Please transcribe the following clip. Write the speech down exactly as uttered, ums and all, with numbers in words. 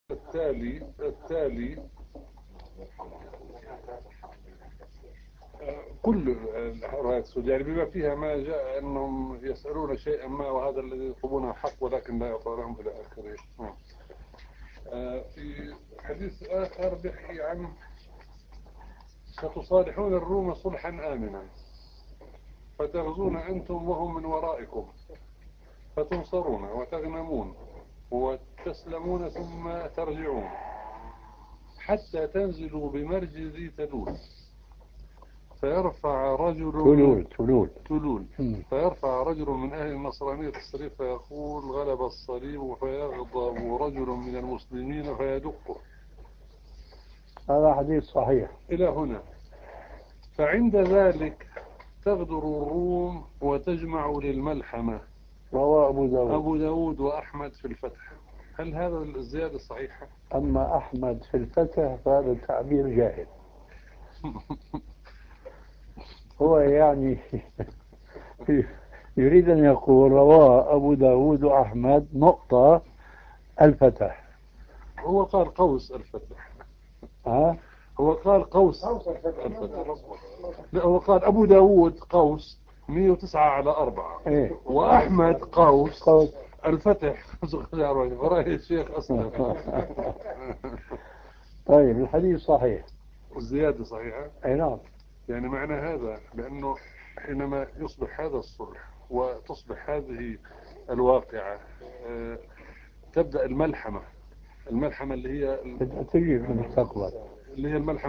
التالي التالي كل الروايات السودية يعني بما فيها ما جاء أنهم يسألون شيئا ما وهذا الذي يطلبونه حق ولكن لا يعطى لهم إلى آخره. في حديث آخر بيحكي عن ستصالحون الروم صلحا آمنا فتغزون أنتم وهم من ورائكم فتنصرون وتغنمون وتسلمون ثم ترجعون حتى تنزلوا بمرج ذي تلول فيرفع رجل تلول تلول تلول فيرفع رجل من أهل النصرانية الصليب فيقول غلب الصليب فيغضب رجل من المسلمين فيدقه. هذا حديث صحيح إلى هنا. فعند ذلك تغدر الروم وتجمع للملحمة. رواه أبو داود أبو داود وأحمد في الفتح. هل هذا الزيادة صحيحة؟ أما أحمد في الفتح فهذا تعبير جاهل. هو يعني يريد أن يقول رواه أبو داود وأحمد نقطة الفتح. هو قال قوس الفتح. ها؟ هو قال قوس الفتح. لا هو قال أبو داود قوس مئة وتسعة على أربعة. إيه؟ وأحمد قوس قوس الفتح. ورأي الشيخ أصلا. طيب الحديث صحيح. والزيادة صحيحة. أي نعم. يعني معنى هذا بأنه حينما يصبح هذا الصلح وتصبح هذه الواقعة تبدأ الملحمة. الملحمة اللي هي تجي في المستقبل اللي هي الملحمة